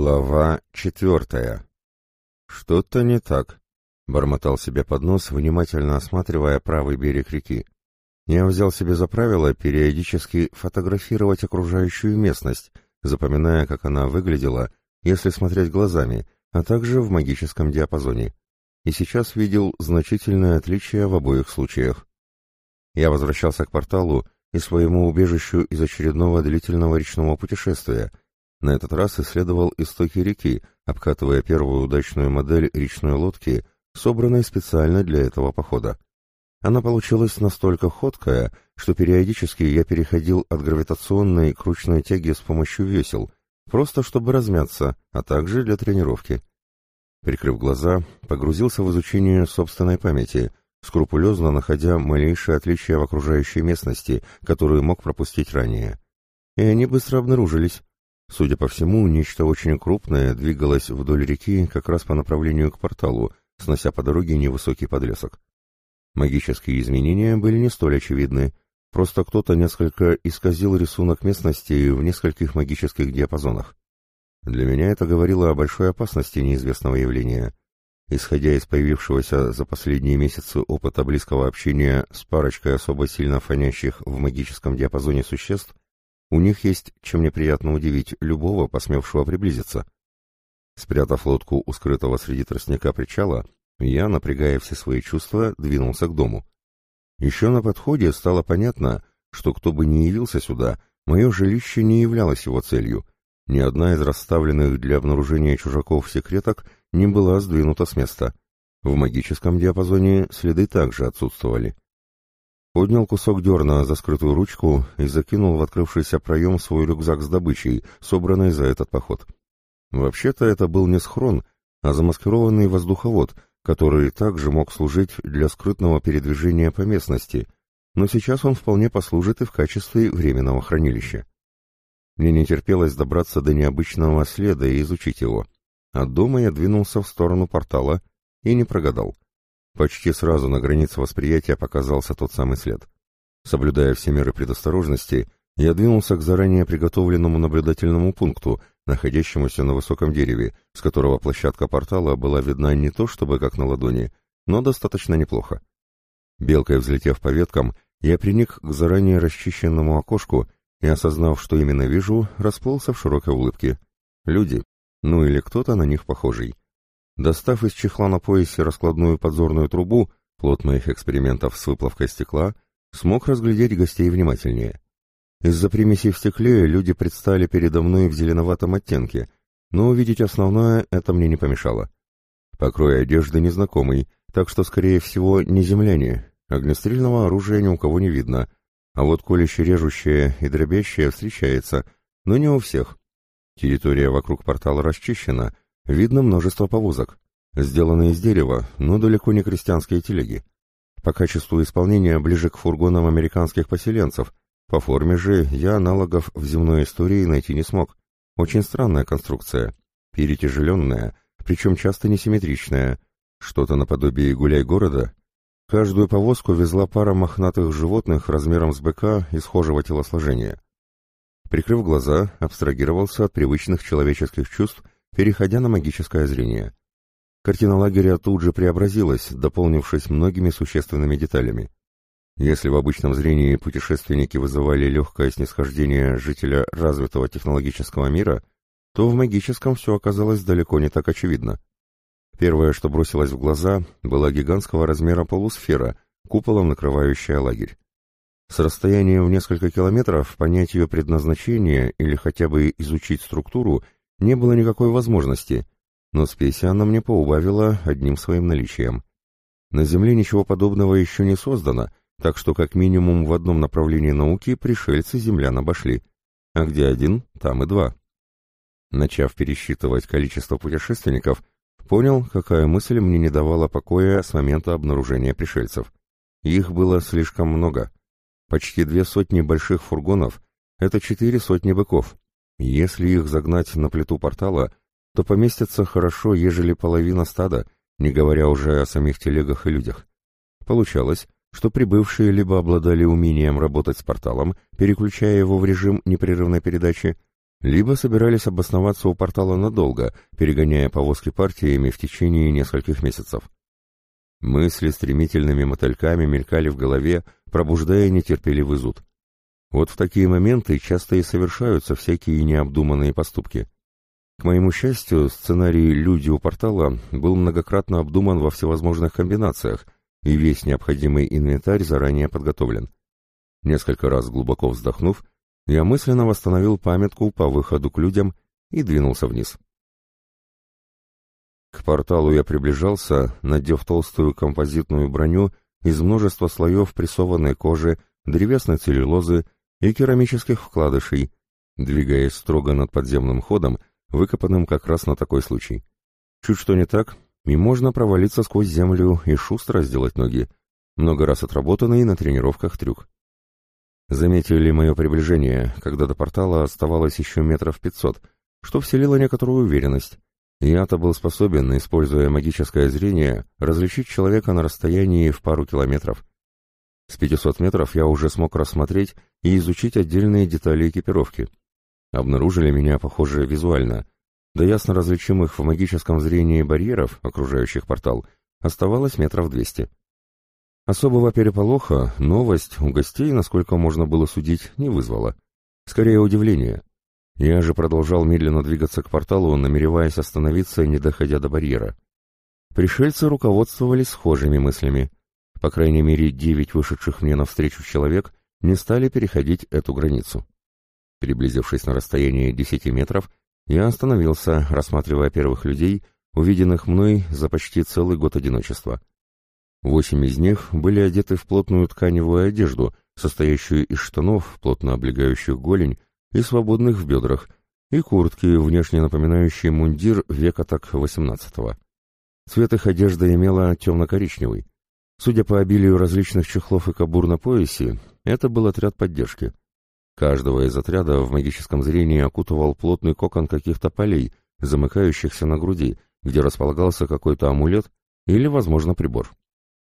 Глава 4. «Что-то не так», — бормотал себе под нос, внимательно осматривая правый берег реки. Я взял себе за правило периодически фотографировать окружающую местность, запоминая, как она выглядела, если смотреть глазами, а также в магическом диапазоне. И сейчас видел значительное отличие в обоих случаях. Я возвращался к порталу и своему убежищу из очередного длительного речного путешествия. На этот раз исследовал истоки реки, обкатывая первую удачную модель речной лодки, собранной специально для этого похода. Она получилась настолько ходкая, что периодически я переходил от гравитационной к ручной тяге с помощью весел, просто чтобы размяться, а также для тренировки. Прикрыв глаза, погрузился в изучение собственной памяти, скрупулезно находя малейшие отличия в окружающей местности, которые мог пропустить ранее. И они быстро обнаружились. Судя по всему, нечто очень крупное двигалось вдоль реки как раз по направлению к порталу, снося по дороге невысокий подлесок. Магические изменения были не столь очевидны, просто кто-то несколько исказил рисунок местности в нескольких магических диапазонах. Для меня это говорило о большой опасности неизвестного явления. Исходя из появившегося за последние месяцы опыта близкого общения с парочкой особо сильно фонящих в магическом диапазоне существ, у них есть чем неприятно удивить любого, посмевшего приблизиться. Спрятав лодку у скрытого среди тростника причала, я, напрягая все свои чувства, двинулся к дому. Еще на подходе стало понятно, что кто бы ни явился сюда, мое жилище не являлось его целью. Ни одна из расставленных для обнаружения чужаков секреток не была сдвинута с места. В магическом диапазоне следы также отсутствовали. Поднял кусок дерна за скрытую ручку и закинул в открывшийся проем свой рюкзак с добычей, собранный за этот поход. Вообще-то это был не схрон, а замаскированный воздуховод, который также мог служить для скрытного передвижения по местности, но сейчас он вполне послужит и в качестве временного хранилища. Мне не терпелось добраться до необычного следа и изучить его. От дома я двинулся в сторону портала и не прогадал. Почти сразу на границе восприятия показался тот самый след. Соблюдая все меры предосторожности, я двинулся к заранее приготовленному наблюдательному пункту, находящемуся на высоком дереве, с которого площадка портала была видна не то чтобы как на ладони, но достаточно неплохо. Белкой взлетев по веткам, я приник к заранее расчищенному окошку и, осознав, что именно вижу, расплылся в широкой улыбке. Люди, ну или кто-то на них похожий. Достав из чехла на поясе раскладную подзорную трубу, плод моих экспериментов с выплавкой стекла, смог разглядеть гостей внимательнее. Из-за примесей в стекле люди предстали передо мной в зеленоватом оттенке, но увидеть основное это мне не помешало. Покрой одежды незнакомый, так что, скорее всего, не земляне. Огнестрельного оружия ни у кого не видно, а вот колюще-режущее и дробящее встречается, но не у всех. Территория вокруг портала расчищена, видно множество повозок, сделанные из дерева, но далеко не крестьянские телеги. По качеству исполнения ближе к фургонам американских поселенцев, по форме же я аналогов в земной истории найти не смог. Очень странная конструкция, перетяжеленная, причем часто несимметричная, что-то наподобие гуляй-города. Каждую повозку везла пара мохнатых животных размером с быка и схожего телосложения. Прикрыв глаза, абстрагировался от привычных человеческих чувств, переходя на магическое зрение. Картина лагеря тут же преобразилась, дополнившись многими существенными деталями. Если в обычном зрении путешественники вызывали легкое снисхождение жителя развитого технологического мира, то в магическом все оказалось далеко не так очевидно. Первое, что бросилось в глаза, была гигантского размера полусфера, куполом накрывающая лагерь. С расстояния в несколько километров понять ее предназначение или хотя бы изучить структуру не было никакой возможности, но спеси она мне поубавила одним своим наличием. На Земле ничего подобного еще не создано, так что как минимум в одном направлении науки пришельцы землян обошли, а где один, там и два. Начав пересчитывать количество путешественников, понял, какая мысль мне не давала покоя с момента обнаружения пришельцев. Их было слишком много. Почти 200 больших фургонов — это 400 быков. Если их загнать на плиту портала, то поместится хорошо, ежели половина стада, не говоря уже о самих телегах и людях. Получалось, что прибывшие либо обладали умением работать с порталом, переключая его в режим непрерывной передачи, либо собирались обосноваться у портала надолго, перегоняя повозки партиями в течение нескольких месяцев. Мысли стремительными мотыльками мелькали в голове, пробуждая нетерпеливый зуд. Вот в такие моменты часто и совершаются всякие необдуманные поступки. К моему счастью, сценарий «Люди у портала» был многократно обдуман во всевозможных комбинациях, и весь необходимый инвентарь заранее подготовлен. Несколько раз глубоко вздохнув, я мысленно восстановил памятку по выходу к людям и двинулся вниз. К порталу я приближался, надев толстую композитную броню из множества слоев прессованной кожи, древесной целлюлозы и керамических вкладышей, двигаясь строго над подземным ходом, выкопанным как раз на такой случай. Чуть что не так, и можно провалиться сквозь землю и шустро сделать ноги, много раз отработанный на тренировках трюк. Заметили мое приближение, когда до портала оставалось еще 500 метров, что вселило некоторую уверенность. Я-то был способен, используя магическое зрение, различить человека на расстоянии в пару километров. С 500 метров я уже смог рассмотреть и изучить отдельные детали экипировки. Обнаружили меня, похоже, визуально. До ясно различимых в магическом зрении барьеров, окружающих портал, оставалось 200 метров. Особого переполоха новость у гостей, насколько можно было судить, не вызвала. Скорее удивление. Я же продолжал медленно двигаться к порталу, намереваясь остановиться, не доходя до барьера. Пришельцы руководствовались схожими мыслями. По крайней мере, 9 вышедших мне навстречу человек не стали переходить эту границу. Приблизившись на расстояние 10 метров, я остановился, рассматривая первых людей, увиденных мной за почти целый год одиночества. 8 из них были одеты в плотную тканевую одежду, состоящую из штанов, плотно облегающих голень, и свободных в бедрах, и куртки, внешне напоминающие мундир века так XVIII. Цвет их одежды имела темно-коричневый. Судя по обилию различных чехлов и кобур на поясе, это был отряд поддержки. Каждого из отряда в магическом зрении окутывал плотный кокон каких-то полей, замыкающихся на груди, где располагался какой-то амулет или, возможно, прибор.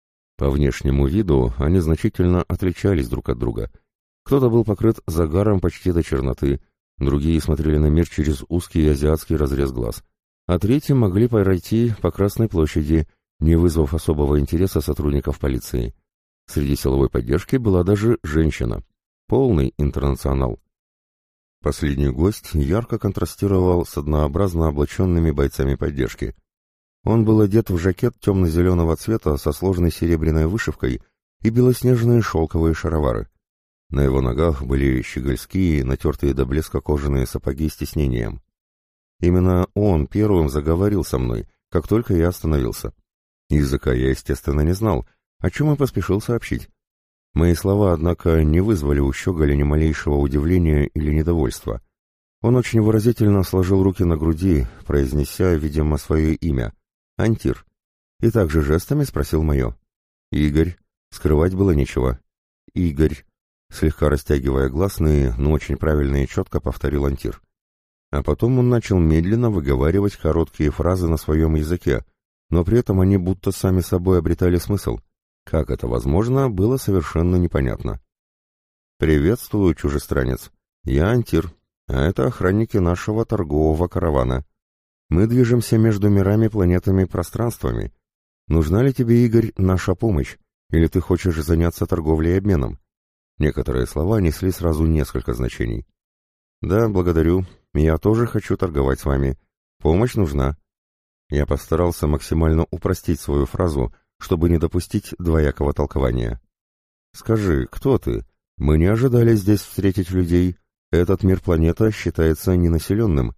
По внешнему виду они значительно отличались друг от друга. Кто-то был покрыт загаром почти до черноты, другие смотрели на мир через узкий азиатский разрез глаз, а третьи могли пройти по Красной площади, не вызвав особого интереса сотрудников полиции. Среди силовой поддержки была даже женщина. Полный интернационал. Последний гость ярко контрастировал с однообразно облаченными бойцами поддержки. Он был одет в жакет темно-зеленого цвета со сложной серебряной вышивкой и белоснежные шелковые шаровары. На его ногах были щегольские, натертые до блеска кожаные сапоги с тиснением. Именно он первым заговорил со мной, как только я остановился. Языка я, естественно, не знал, о чем и поспешил сообщить. Мои слова, однако, не вызвали у щеголя ни малейшего удивления или недовольства. Он очень выразительно сложил руки на груди, произнеся, видимо, свое имя — Антир, и также жестами спросил мое. «Игорь». Скрывать было нечего. «Игорь». Слегка растягивая гласные, но очень правильно и четко повторил Антир. А потом он начал медленно выговаривать короткие фразы на своем языке, но при этом они будто сами собой обретали смысл. Как это возможно, было совершенно непонятно. «Приветствую, чужестранец. Я Антир, а это охранники нашего торгового каравана. Мы движемся между мирами, планетами, пространствами. Нужна ли тебе, Игорь, наша помощь, или ты хочешь заняться торговлей и обменом?» Некоторые слова несли сразу несколько значений. «Да, благодарю. Я тоже хочу торговать с вами. Помощь нужна». Я постарался максимально упростить свою фразу, чтобы не допустить двоякого толкования. «Скажи, кто ты? Мы не ожидали здесь встретить людей. Этот мир-планета считается ненаселенным.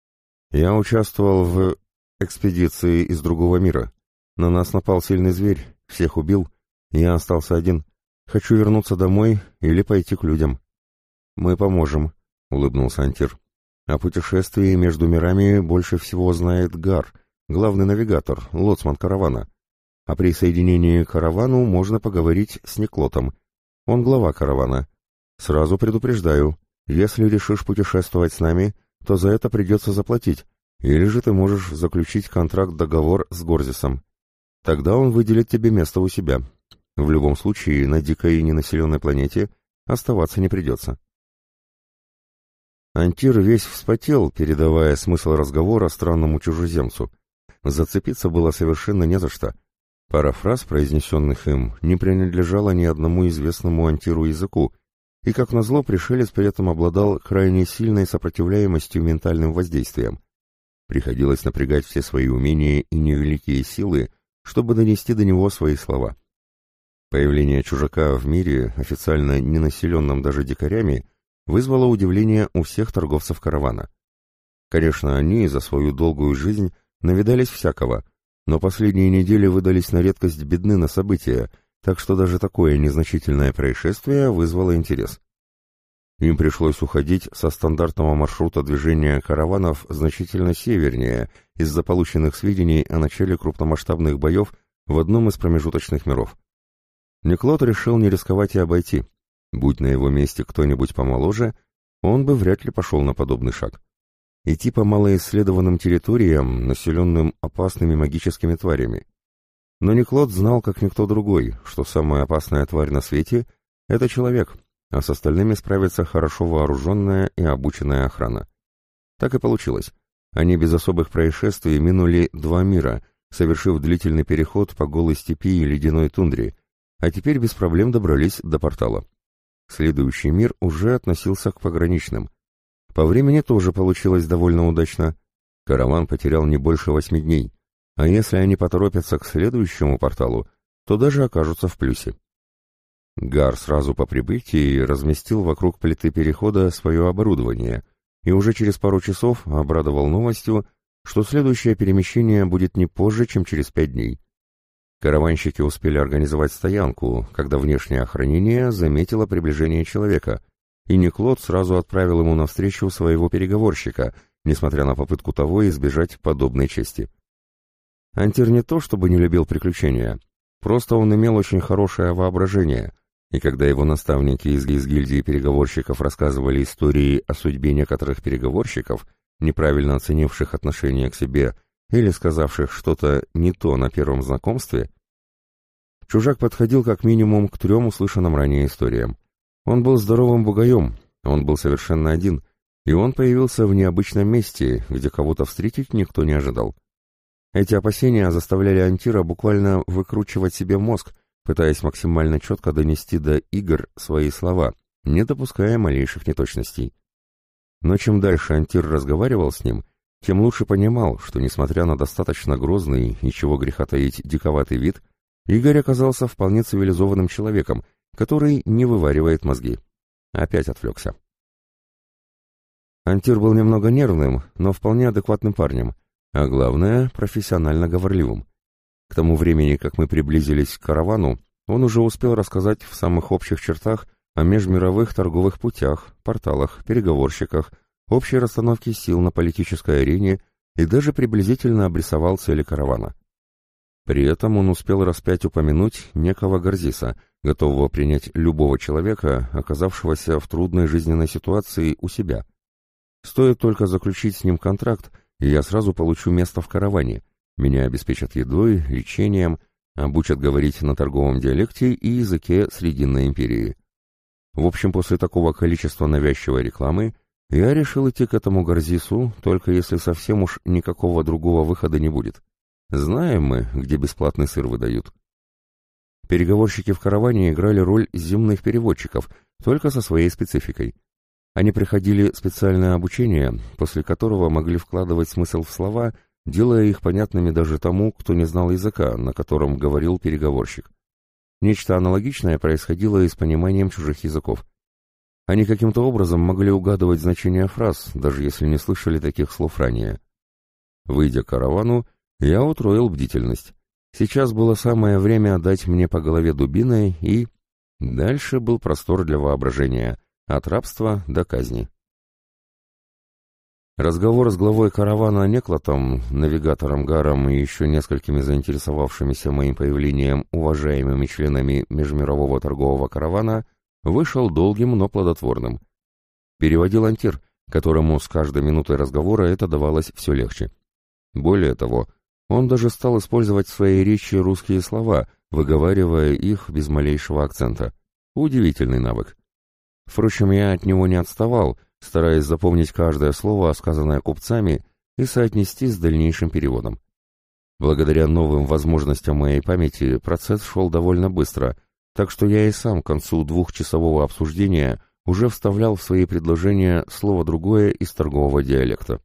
Я участвовал в экспедиции из другого мира. На нас напал сильный зверь, всех убил. Я остался один. Хочу вернуться домой или пойти к людям». «Мы поможем», — улыбнулся Антир. «О путешествии между мирами больше всего знает Гар, главный навигатор, лоцман каравана. О присоединении к каравану можно поговорить с Неклотом. Он глава каравана. Сразу предупреждаю, если решишь путешествовать с нами, то за это придется заплатить, или же ты можешь заключить контракт-договор с Горзисом. Тогда он выделит тебе место у себя. В любом случае, на дикой и ненаселенной планете оставаться не придется». Антир весь вспотел, передавая смысл разговора странному чужеземцу. Зацепиться было совершенно не за что. Пара фраз, произнесенных им, не принадлежала ни одному известному Антиру языку, и, как назло, пришелец при этом обладал крайне сильной сопротивляемостью ментальным воздействиям. Приходилось напрягать все свои умения и невеликие силы, чтобы донести до него свои слова. Появление чужака в мире, официально не населенном даже дикарями, вызвало удивление у всех торговцев каравана. Конечно, они за свою долгую жизнь навидались всякого, но последние недели выдались на редкость бедны на события, так что даже такое незначительное происшествие вызвало интерес. Им пришлось уходить со стандартного маршрута движения караванов значительно севернее из-за полученных сведений о начале крупномасштабных боев в одном из промежуточных миров. Неклод решил не рисковать и обойти. Будь на его месте кто-нибудь помоложе, он бы вряд ли пошел на подобный шаг. Идти по малоисследованным территориям, населенным опасными магическими тварями. Но Неклод знал, как никто другой, что самая опасная тварь на свете — это человек, а с остальными справится хорошо вооруженная и обученная охрана. Так и получилось. Они без особых происшествий минули 2 мира, совершив длительный переход по голой степи и ледяной тундре, а теперь без проблем добрались до портала. Следующий мир уже относился к пограничным. По времени тоже получилось довольно удачно. Караван потерял не больше 8 дней, а если они поторопятся к следующему порталу, то даже окажутся в плюсе. Гар сразу по прибытии разместил вокруг плиты перехода свое оборудование и уже через пару часов обрадовал новостью, что следующее перемещение будет не позже, чем через 5 дней. Караванщики успели организовать стоянку, когда внешнее охранение заметило приближение человека, и Неклод сразу отправил ему навстречу своего переговорщика, несмотря на попытку того избежать подобной чести. Антир не то чтобы не любил приключения, просто он имел очень хорошее воображение, и когда его наставники из гильдии переговорщиков рассказывали истории о судьбе некоторых переговорщиков, неправильно оценивших отношение к себе или сказавших что-то не то на первом знакомстве, чужак подходил как минимум к 3 услышанным ранее историям. Он был здоровым бугаем, он был совершенно один, и он появился в необычном месте, где кого-то встретить никто не ожидал. Эти опасения заставляли Антира буквально выкручивать себе мозг, пытаясь максимально четко донести до игр свои слова, не допуская малейших неточностей. Но чем дальше Антир разговаривал с ним, тем лучше понимал, что, несмотря на достаточно грозный и чего греха таить диковатый вид, Игорь оказался вполне цивилизованным человеком, который не вываривает мозги. Опять отвлекся. Антир был немного нервным, но вполне адекватным парнем, а главное, профессионально говорливым. К тому времени, как мы приблизились к каравану, он уже успел рассказать в самых общих чертах о межмировых торговых путях, порталах, переговорщиках, общей расстановке сил на политической арене и даже приблизительно обрисовал цели каравана. При этом он успел раз 5 упомянуть некого Гарзиса, готового принять любого человека, оказавшегося в трудной жизненной ситуации у себя. Стоит только заключить с ним контракт, и я сразу получу место в караване. Меня обеспечат едой, лечением, обучат говорить на торговом диалекте и языке Срединной империи. В общем, после такого количества навязчивой рекламы я решил идти к этому Гарзису, только если совсем уж никакого другого выхода не будет. Знаем мы, где бесплатный сыр выдают. Переговорщики в караване играли роль земных переводчиков, только со своей спецификой. Они проходили специальное обучение, после которого могли вкладывать смысл в слова, делая их понятными даже тому, кто не знал языка, на котором говорил переговорщик. Нечто аналогичное происходило и с пониманием чужих языков. Они каким-то образом могли угадывать значение фраз, даже если не слышали таких слов ранее. Выйдя к каравану, я утроил бдительность. Сейчас было самое время дать мне по голове дубиной, и... Дальше был простор для воображения, от рабства до казни. Разговор с главой каравана Неклотом, навигатором Гаром и еще несколькими заинтересовавшимися моим появлением уважаемыми членами межмирового торгового каравана вышел долгим, но плодотворным. Переводил Антир, которому с каждой минутой разговора это давалось все легче. Более того, он даже стал использовать в своей речи русские слова, выговаривая их без малейшего акцента. Удивительный навык. Впрочем, я от него не отставал, стараясь запомнить каждое слово, сказанное купцами, и соотнести с дальнейшим переводом. Благодаря новым возможностям моей памяти процесс шел довольно быстро, так что я и сам к концу двухчасового обсуждения уже вставлял в свои предложения слово другое из торгового диалекта.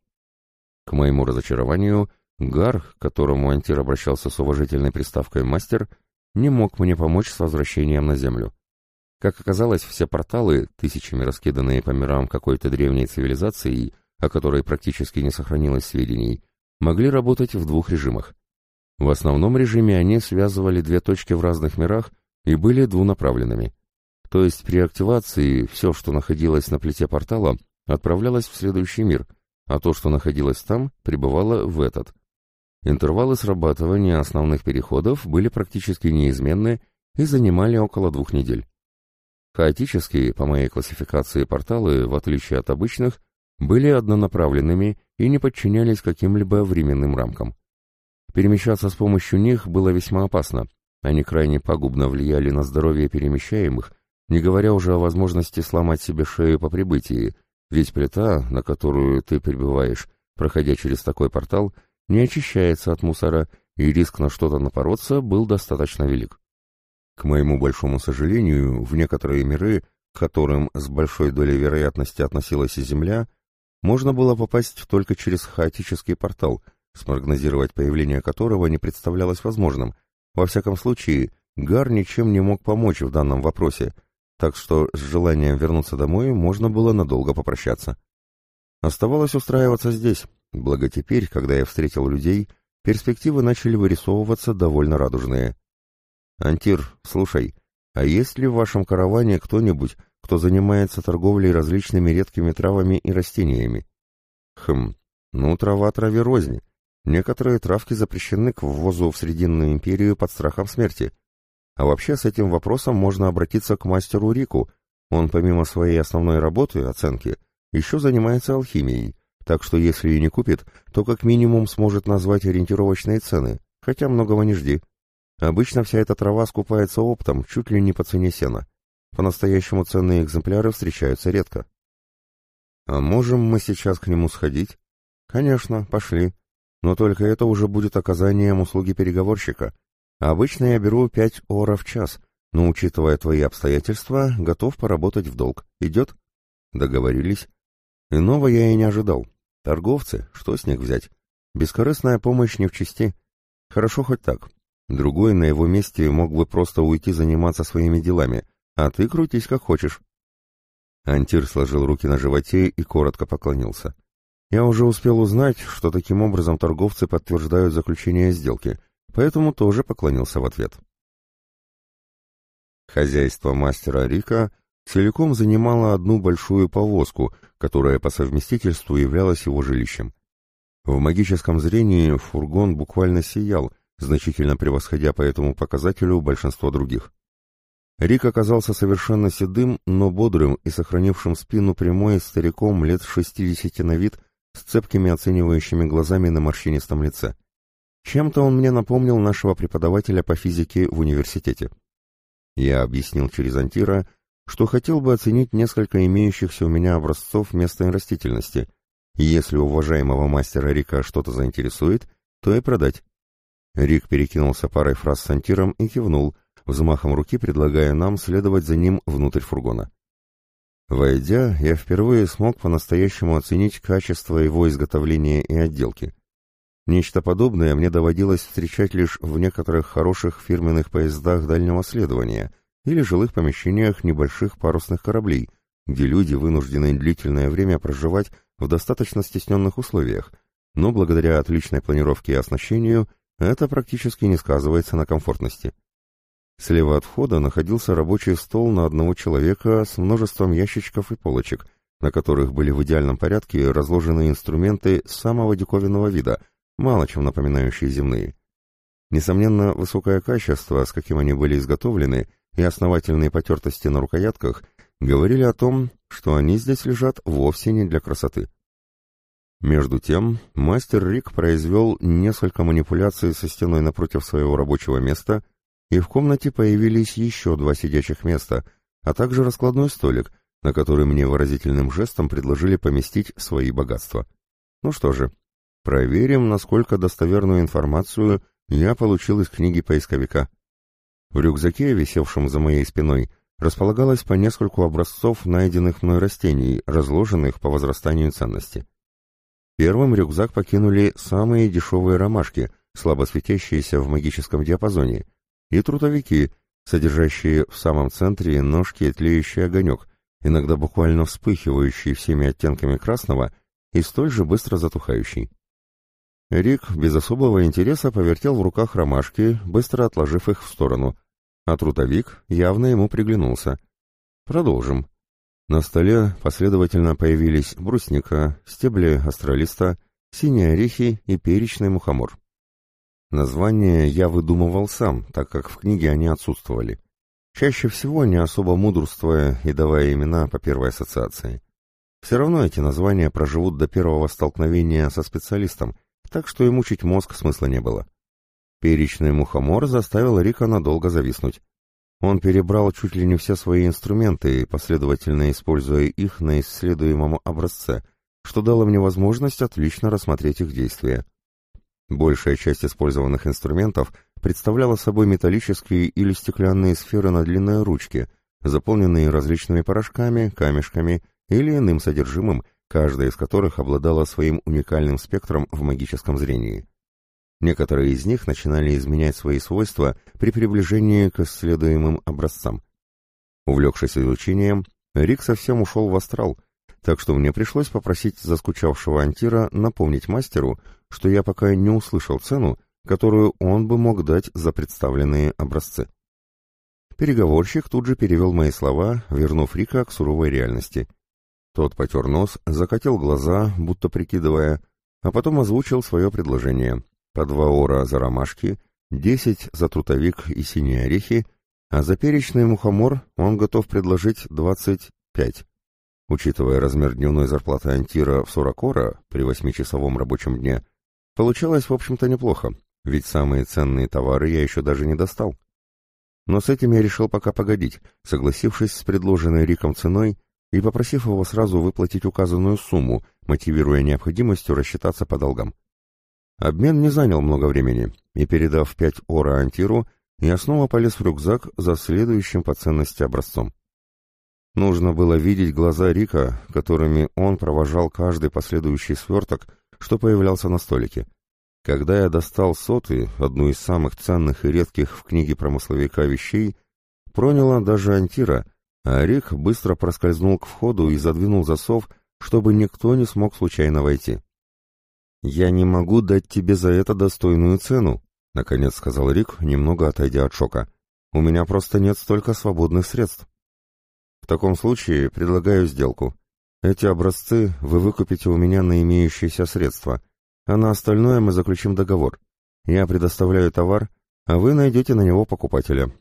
К моему разочарованию, Гар, к которому Антир обращался с уважительной приставкой «мастер», не мог мне помочь с возвращением на Землю. Как оказалось, все порталы, тысячами раскиданные по мирам какой-то древней цивилизации, о которой практически не сохранилось сведений, могли работать в двух режимах. В основном режиме они связывали две точки в разных мирах и были двунаправленными. То есть при активации все, что находилось на плите портала, отправлялось в следующий мир, а то, что находилось там, прибывало в этот. Интервалы срабатывания основных переходов были практически неизменны и занимали около 2 недель. Хаотические, по моей классификации, порталы, в отличие от обычных, были однонаправленными и не подчинялись каким-либо временным рамкам. Перемещаться с помощью них было весьма опасно, они крайне пагубно влияли на здоровье перемещаемых, не говоря уже о возможности сломать себе шею по прибытии, ведь плита, на которую ты прибываешь, проходя через такой портал, не очищается от мусора, и риск на что-то напороться был достаточно велик. К моему большому сожалению, в некоторые миры, к которым с большой долей вероятности относилась и Земля, можно было попасть только через хаотический портал, спрогнозировать появление которого не представлялось возможным. Во всяком случае, Гар ничем не мог помочь в данном вопросе, так что с желанием вернуться домой можно было надолго попрощаться. Оставалось устраиваться здесь, благо теперь, когда я встретил людей, перспективы начали вырисовываться довольно радужные. «Антир, слушай, а есть ли в вашем караване кто-нибудь, кто занимается торговлей различными редкими травами и растениями?» Трава траве рознь. Некоторые травки запрещены к ввозу в Срединную империю под страхом смерти. А вообще с этим вопросом можно обратиться к мастеру Рику. Он помимо своей основной работы, оценки, еще занимается алхимией, так что если и не купит, то как минимум сможет назвать ориентировочные цены, хотя многого не жди. Обычно вся эта трава скупается оптом, чуть ли не по цене сена. По-настоящему ценные экземпляры встречаются редко. А можем мы сейчас к нему сходить? Конечно, пошли. Но только это уже будет оказанием услуги переговорщика. Обычно я беру 5 ора в час, но, учитывая твои обстоятельства, готов поработать в долг. Идет? Договорились. Иного я и не ожидал. Торговцы, что с них взять? Бескорыстная помощь не в чести. Хорошо хоть так. Другой на его месте мог бы просто уйти заниматься своими делами, а ты крутись как хочешь. Антир сложил руки на животе и коротко поклонился. Я уже успел узнать, что таким образом торговцы подтверждают заключение сделки, поэтому тоже поклонился в ответ. Хозяйство мастера Рика целиком занимало одну большую повозку, которая по совместительству являлась его жилищем. В магическом зрении фургон буквально сиял, значительно превосходя по этому показателю большинство других. Рик оказался совершенно седым, но бодрым и сохранившим спину прямой стариком лет 60 на вид, с цепкими оценивающими глазами на морщинистом лице. Чем-то он мне напомнил нашего преподавателя по физике в университете. Я объяснил через Антира, что хотел бы оценить несколько имеющихся у меня образцов местной растительности, и если уважаемого мастера Рика что-то заинтересует, то и продать. Рик перекинулся парой фраз с Антиром и кивнул, взмахом руки предлагая нам следовать за ним внутрь фургона. Войдя, я впервые смог по-настоящему оценить качество его изготовления и отделки. Нечто подобное мне доводилось встречать лишь в некоторых хороших фирменных поездах дальнего следования или жилых помещениях небольших парусных кораблей, где люди вынуждены длительное время проживать в достаточно стесненных условиях, но благодаря отличной планировке и оснащению это практически не сказывается на комфортности. Слева от входа находился рабочий стол на одного человека с множеством ящичков и полочек, на которых были в идеальном порядке разложены инструменты самого диковинного вида, мало чем напоминающие земные. Несомненно, высокое качество, с каким они были изготовлены, и основательные потертости на рукоятках говорили о том, что они здесь лежат вовсе не для красоты. Между тем, мастер Рик произвел несколько манипуляций со стеной напротив своего рабочего места, и в комнате появились еще 2 сидячих места, а также раскладной столик, на который мне выразительным жестом предложили поместить свои богатства. Ну что же, проверим, насколько достоверную информацию я получил из книги поисковика. В рюкзаке, висевшем за моей спиной, располагалось по нескольку образцов найденных мной растений, разложенных по возрастанию ценности. Первым рюкзак покинули самые дешевые ромашки, слабо светящиеся в магическом диапазоне, и трутовики, содержащие в самом центре ножки тлеющий огонек, иногда буквально вспыхивающий всеми оттенками красного и столь же быстро затухающий. Рик без особого интереса повертел в руках ромашки, быстро отложив их в сторону, а трутовик явно ему приглянулся. Продолжим. На столе последовательно появились брусника, стебли астролиста, синие орехи и перечный мухомор. Названия я выдумывал сам, так как в книге они отсутствовали. Чаще всего не особо мудрствуя и давая имена по первой ассоциации. Все равно эти названия проживут до первого столкновения со специалистом, так что и мучить мозг смысла не было. Перечный мухомор заставил Рика надолго зависнуть. Он перебрал чуть ли не все свои инструменты, последовательно используя их на исследуемом образце, что дало мне возможность отлично рассмотреть их действия. Большая часть использованных инструментов представляла собой металлические или стеклянные сферы на длинной ручке, заполненные различными порошками, камешками или иным содержимым, каждая из которых обладала своим уникальным спектром в магическом зрении. Некоторые из них начинали изменять свои свойства при приближении к исследуемым образцам. Увлекшись изучением, Рик совсем ушел в астрал, так что мне пришлось попросить заскучавшего Антира напомнить мастеру, что я пока не услышал цену, которую он бы мог дать за представленные образцы. Переговорщик тут же перевел мои слова, вернув Рика к суровой реальности. Тот потер нос, закатил глаза, будто прикидывая, а потом озвучил свое предложение. По 2 ора за ромашки, 10 за трутовик и синие орехи, а за перечный мухомор он готов предложить 25. Учитывая размер дневной зарплаты Антира в 40 ора при 8-часовом рабочем дне, получалось, в общем-то, неплохо, ведь самые ценные товары я еще даже не достал. Но с этим я решил пока погодить, согласившись с предложенной Риком ценой и попросив его сразу выплатить указанную сумму, мотивируя необходимостью рассчитаться по долгам. Обмен не занял много времени, и, передав 5 ора Антиру, я снова полез в рюкзак за следующим по ценности образцом. Нужно было видеть глаза Рика, которыми он провожал каждый последующий сверток, что появлялся на столике. Когда я достал 100-й, одну из самых ценных и редких в книге промысловика вещей, проняло даже Антира, а Рик быстро проскользнул к входу и задвинул засов, чтобы никто не смог случайно войти. «Я не могу дать тебе за это достойную цену», — наконец сказал Рик, немного отойдя от шока. «У меня просто нет столько свободных средств». «В таком случае предлагаю сделку. Эти образцы вы выкупите у меня на имеющиеся средства, а на остальное мы заключим договор. Я предоставляю товар, а вы найдете на него покупателя.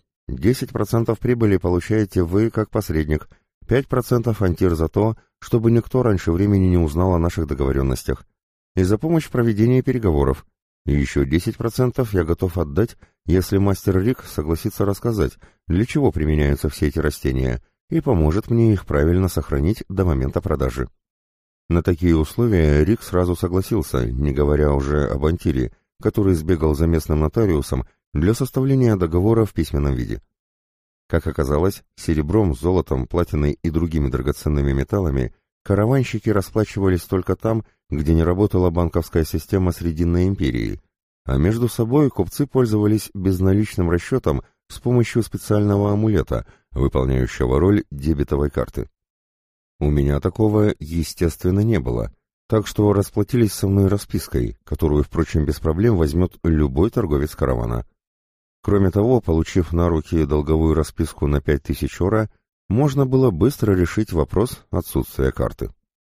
10% прибыли получаете вы как посредник, 5% Антир за то, чтобы никто раньше времени не узнал о наших договоренностях, и за помощь в проведении переговоров. И еще 10% я готов отдать, если мастер Рик согласится рассказать, для чего применяются все эти растения, и поможет мне их правильно сохранить до момента продажи». На такие условия Рик сразу согласился, не говоря уже об Антире, который сбегал за местным нотариусом для составления договора в письменном виде. Как оказалось, серебром, золотом, платиной и другими драгоценными металлами караванщики расплачивались только там, где не работала банковская система Срединной империи, а между собой купцы пользовались безналичным расчетом с помощью специального амулета, выполняющего роль дебетовой карты. У меня такого, естественно, не было, так что расплатились со мной распиской, которую, впрочем, без проблем возьмет любой торговец каравана. Кроме того, получив на руки долговую расписку на 5000 ора, можно было быстро решить вопрос отсутствия карты.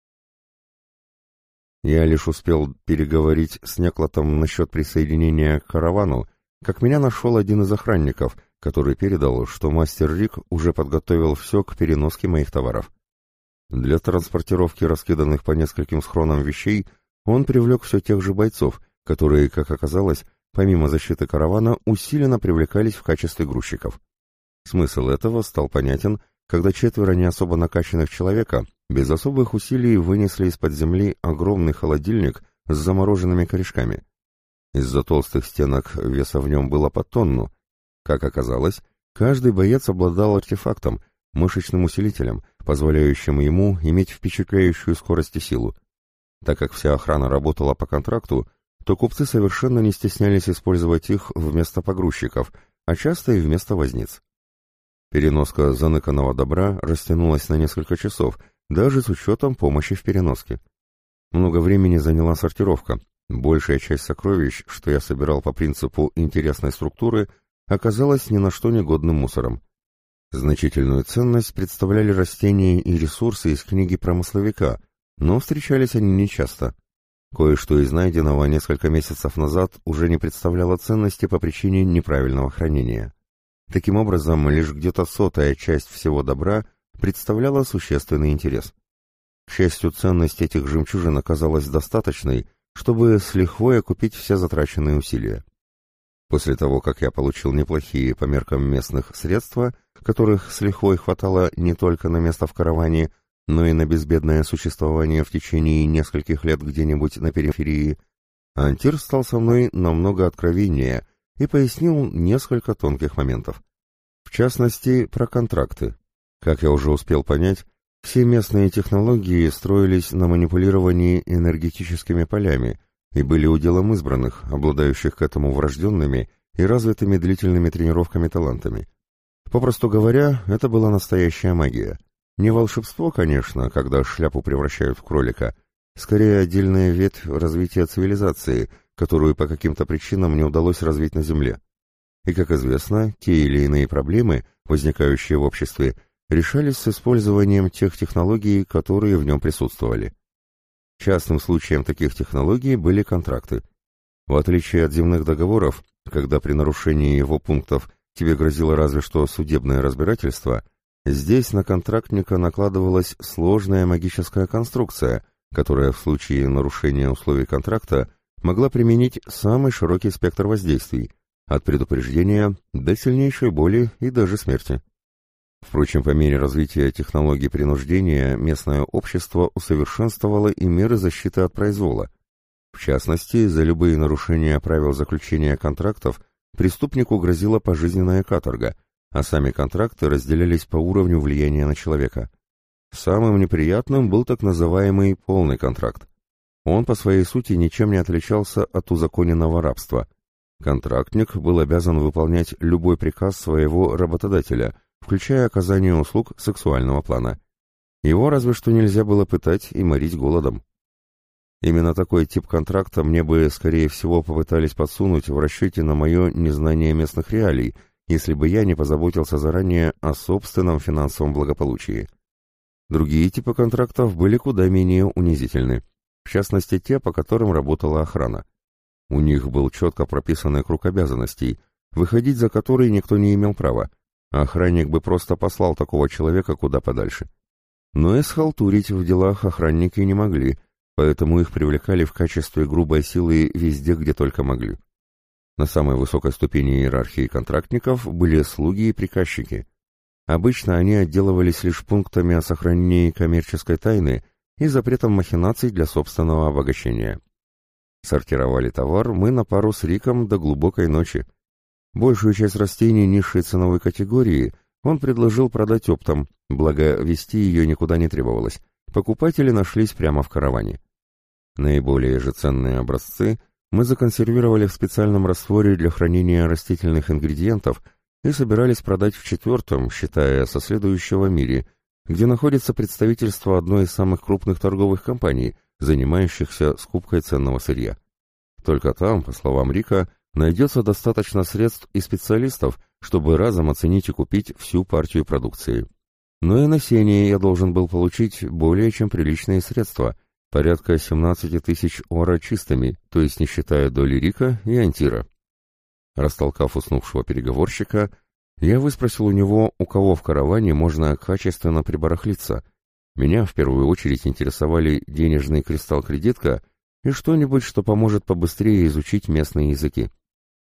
Я лишь успел переговорить с Неклотом насчет присоединения к каравану, как меня нашел один из охранников, который передал, что мастер Рик уже подготовил все к переноске моих товаров. Для транспортировки раскиданных по нескольким схронам вещей он привлек все тех же бойцов, которые, как оказалось, помимо защиты каравана, усиленно привлекались в качестве грузчиков. Смысл этого стал понятен, когда 4 не особо накачанных человека без особых усилий вынесли из-под земли огромный холодильник с замороженными корешками. Из-за толстых стенок веса в нем было под тонну. Как оказалось, каждый боец обладал артефактом, мышечным усилителем, позволяющим ему иметь впечатляющую скорость и силу. Так как вся охрана работала по контракту, то купцы совершенно не стеснялись использовать их вместо погрузчиков, а часто и вместо возниц. Переноска заныканного добра растянулась на несколько часов, даже с учетом помощи в переноске. Много времени заняла сортировка. Большая часть сокровищ, что я собирал по принципу интересной структуры, оказалась ни на что негодным мусором. Значительную ценность представляли растения и ресурсы из книги промысловика, но встречались они нечасто. Кое-что из найденного несколько месяцев назад уже не представляло ценности по причине неправильного хранения. Таким образом, лишь где-то 100-я часть всего добра представляла существенный интерес. К счастью, ценность этих жемчужин оказалась достаточной, чтобы с лихвой окупить все затраченные усилия. После того, как я получил неплохие по меркам местных средства, которых с лихвой хватало не только на место в караване, но и на безбедное существование в течение нескольких лет где-нибудь на периферии, Антир стал со мной намного откровеннее и пояснил несколько тонких моментов. В частности, про контракты. Как я уже успел понять, все местные технологии строились на манипулировании энергетическими полями и были уделом избранных, обладающих к этому врожденными и развитыми длительными тренировками талантами. Попросту говоря, это была настоящая магия. Не волшебство, конечно, когда шляпу превращают в кролика, скорее отдельная ветвь развития цивилизации, которую по каким-то причинам не удалось развить на Земле. И, как известно, те или иные проблемы, возникающие в обществе, решались с использованием тех технологий, которые в нем присутствовали. Частным случаем таких технологий были контракты. В отличие от земных договоров, когда при нарушении его пунктов тебе грозило разве что судебное разбирательство, здесь на контрактника накладывалась сложная магическая конструкция, которая в случае нарушения условий контракта могла применить самый широкий спектр воздействий, от предупреждения до сильнейшей боли и даже смерти. Впрочем, по мере развития технологий принуждения местное общество усовершенствовало и меры защиты от произвола. В частности, за любые нарушения правил заключения контрактов преступнику грозила пожизненная каторга, а сами контракты разделялись по уровню влияния на человека. Самым неприятным был так называемый полный контракт. Он по своей сути ничем не отличался от узаконенного рабства. Контрактник был обязан выполнять любой приказ своего работодателя, включая оказание услуг сексуального плана. Его разве что нельзя было пытать и морить голодом. Именно такой тип контракта мне бы, скорее всего, попытались подсунуть в расчете на мое незнание местных реалий, если бы я не позаботился заранее о собственном финансовом благополучии. Другие типы контрактов были куда менее унизительны, в частности те, по которым работала охрана. У них был четко прописанный круг обязанностей, выходить за который никто не имел права, а охранник бы просто послал такого человека куда подальше. Но и схалтурить в делах охранники не могли, поэтому их привлекали в качестве грубой силы везде, где только могли. На самой высокой ступени иерархии контрактников были слуги и приказчики. Обычно они отделывались лишь пунктами о сохранении коммерческой тайны и запретом махинаций для собственного обогащения. Сортировали товар мы на пару с Риком до глубокой ночи. Большую часть растений низшей ценовой категории он предложил продать оптом, благо везти ее никуда не требовалось. Покупатели нашлись прямо в караване. Наиболее же ценные образцы мы законсервировали в специальном растворе для хранения растительных ингредиентов и собирались продать в 4-м, считая со следующего мире, где находится представительство одной из самых крупных торговых компаний, занимающихся скупкой ценного сырья. Только там, по словам Рика, найдется достаточно средств и специалистов, чтобы разом оценить и купить всю партию продукции. Но и на сене я должен был получить более чем приличные средства, порядка 17 тысяч ора чистыми, то есть не считая доли Рика и Антира. Растолкав уснувшего переговорщика, я выспросил у него, у кого в караване можно качественно прибарахлиться. Меня в первую очередь интересовали денежный кристалл-кредитка и что-нибудь, что поможет побыстрее изучить местные языки.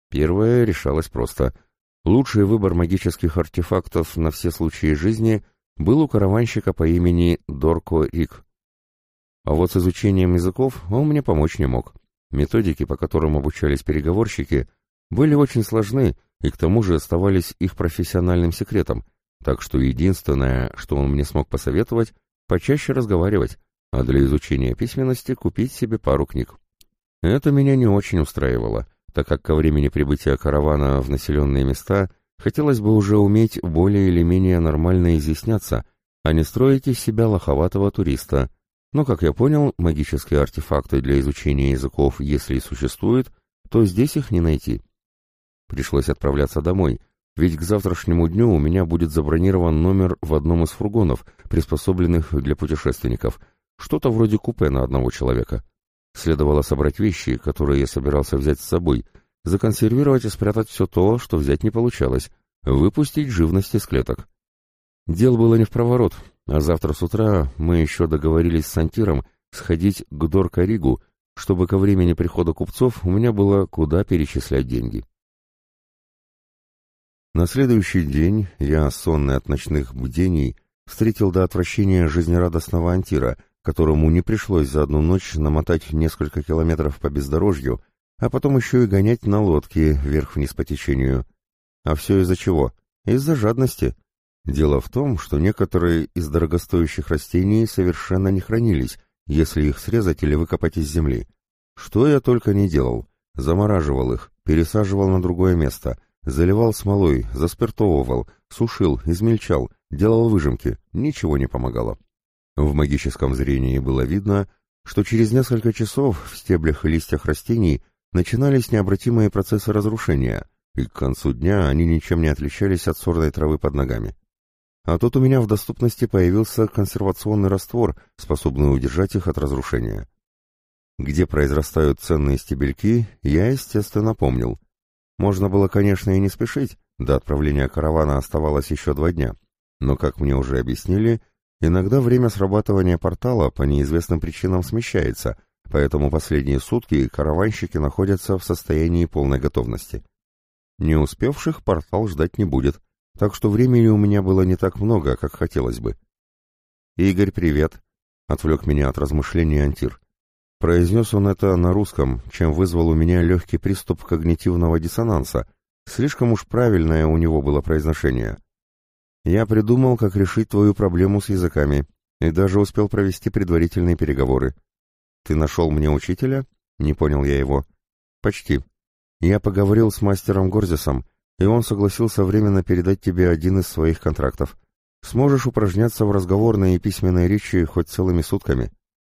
Первое решалось просто. Лучший выбор магических артефактов на все случаи жизни был у караванщика по имени Дорко Рик. А вот с изучением языков он мне помочь не мог. Методики, по которым обучались переговорщики, были очень сложны и к тому же оставались их профессиональным секретом, так что единственное, что он мне смог посоветовать, почаще разговаривать, а для изучения письменности купить себе пару книг. Это меня не очень устраивало, так как ко времени прибытия каравана в населенные места хотелось бы уже уметь более или менее нормально изъясняться, а не строить из себя лоховатого туриста. Но, как я понял, магические артефакты для изучения языков, если и существуют, то здесь их не найти. Пришлось отправляться домой, ведь к завтрашнему дню у меня будет забронирован номер в одном из фургонов, приспособленных для путешественников, что-то вроде купе на одного человека. Следовало собрать вещи, которые я собирался взять с собой, законсервировать и спрятать все то, что взять не получалось, выпустить живность из клеток. Дел было не впроворот, а завтра с утра мы еще договорились с Антиром сходить к Дорко-Ригу, чтобы ко времени прихода купцов у меня было куда перечислять деньги. На следующий день я, сонный от ночных бдений, встретил до отвращения жизнерадостного Антира, которому не пришлось за одну ночь намотать несколько километров по бездорожью, а потом еще и гонять на лодке вверх-вниз по течению. А все из-за чего? Из-за жадности. Дело в том, что некоторые из дорогостоящих растений совершенно не хранились, если их срезать или выкопать из земли. Что я только не делал. Замораживал их, пересаживал на другое место, заливал смолой, заспиртовывал, сушил, измельчал, делал выжимки. Ничего не помогало. В магическом зрении было видно, что через несколько часов в стеблях и листьях растений начинались необратимые процессы разрушения, и к концу дня они ничем не отличались от сорной травы под ногами. А тут у меня в доступности появился консервационный раствор, способный удержать их от разрушения. Где произрастают ценные стебельки, я, естественно, помнил. Можно было, конечно, и не спешить, до отправления каравана оставалось еще 2 дня, но, как мне уже объяснили, иногда время срабатывания портала по неизвестным причинам смещается, поэтому последние сутки караванщики находятся в состоянии полной готовности. Не успевших портал ждать не будет, так что времени у меня было не так много, как хотелось бы. «Игорь, привет!» — отвлек меня от размышлений Антир. Произнес он это на русском, чем вызвал у меня легкий приступ когнитивного диссонанса. Слишком уж правильное у него было произношение. «Я придумал, как решить твою проблему с языками, и даже успел провести предварительные переговоры». «Ты нашел мне учителя?» — не понял я его. «Почти. Я поговорил с мастером Горзисом, и он согласился временно передать тебе один из своих контрактов. Сможешь упражняться в разговорной и письменной речи хоть целыми сутками».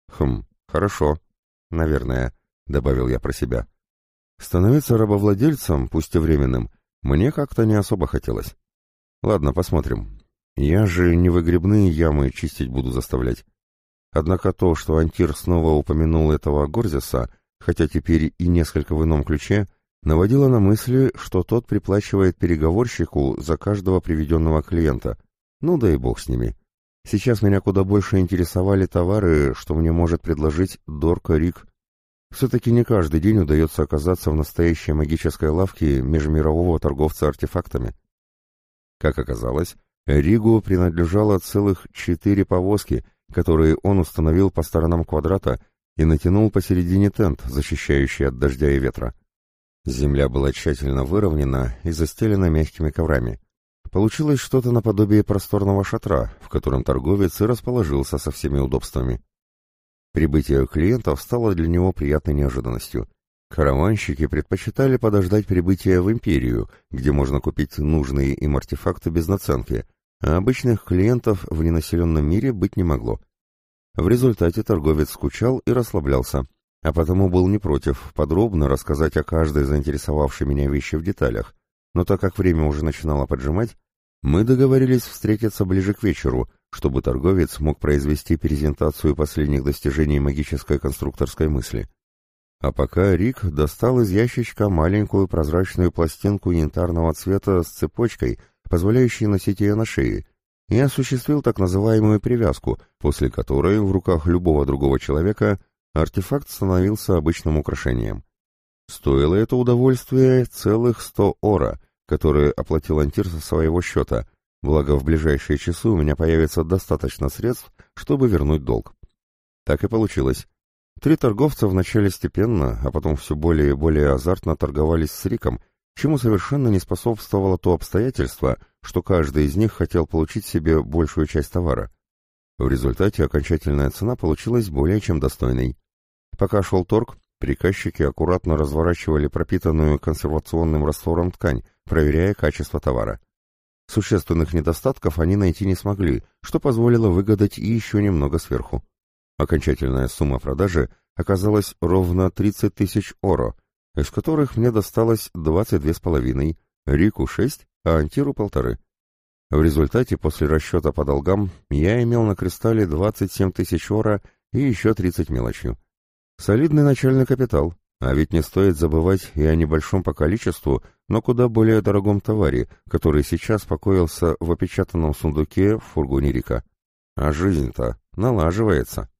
Хорошо. Наверное», — добавил я про себя. Становиться рабовладельцем, пусть и временным, мне как-то не особо хотелось. Ладно, посмотрим. Я же не выгребные ямы чистить буду заставлять. Однако то, что Антир снова упомянул этого Горзиса, хотя теперь и несколько в ином ключе, наводило на мысли, что тот приплачивает переговорщику за каждого приведенного клиента. Ну да и бог с ними. Сейчас меня куда больше интересовали товары, что мне может предложить Дорко-Риг. Все-таки не каждый день удается оказаться в настоящей магической лавке межмирового торговца артефактами. Как оказалось, Ригу принадлежало целых 4 повозки, которые он установил по сторонам квадрата и натянул посередине тент, защищающий от дождя и ветра. Земля была тщательно выровнена и застелена мягкими коврами. Получилось что-то наподобие просторного шатра, в котором торговец и расположился со всеми удобствами. Прибытие клиентов стало для него приятной неожиданностью. Караванщики предпочитали подождать прибытия в Империю, где можно купить нужные им артефакты без наценки, а обычных клиентов в ненаселенном мире быть не могло. В результате торговец скучал и расслаблялся, а потому был не против подробно рассказать о каждой заинтересовавшей меня вещи в деталях, но так как время уже начинало поджимать, мы договорились встретиться ближе к вечеру, чтобы торговец мог произвести презентацию последних достижений магической конструкторской мысли. А пока Рик достал из ящичка маленькую прозрачную пластинку янтарного цвета с цепочкой, позволяющей носить ее на шее, и осуществил так называемую привязку, после которой в руках любого другого человека артефакт становился обычным украшением. Стоило это удовольствие целых 100 ора, которые оплатил Антир со своего счета, Благо, в ближайшие часы у меня появится достаточно средств, чтобы вернуть долг. Так и получилось. 3 торговца вначале степенно, а потом все более и более азартно торговались с Риком, чему совершенно не способствовало то обстоятельство, что каждый из них хотел получить себе большую часть товара. В результате окончательная цена получилась более чем достойной. Пока шел торг, приказчики аккуратно разворачивали пропитанную консервационным раствором ткань, проверяя качество товара. Существенных недостатков они найти не смогли, что позволило выгадать и еще немного сверху. Окончательная сумма продажи оказалась ровно 30 тысяч оро, из которых мне досталось 22,5, Рику 6, а Антиру 1,5. В результате, после расчета по долгам, я имел на кристалле 27 тысяч оро и еще 30 мелочью. Солидный начальный капитал, а ведь не стоит забывать и о небольшом по количеству, но куда более дорогом товаре, который сейчас покоился в опечатанном сундуке в фургоне Рика. А жизнь-то налаживается.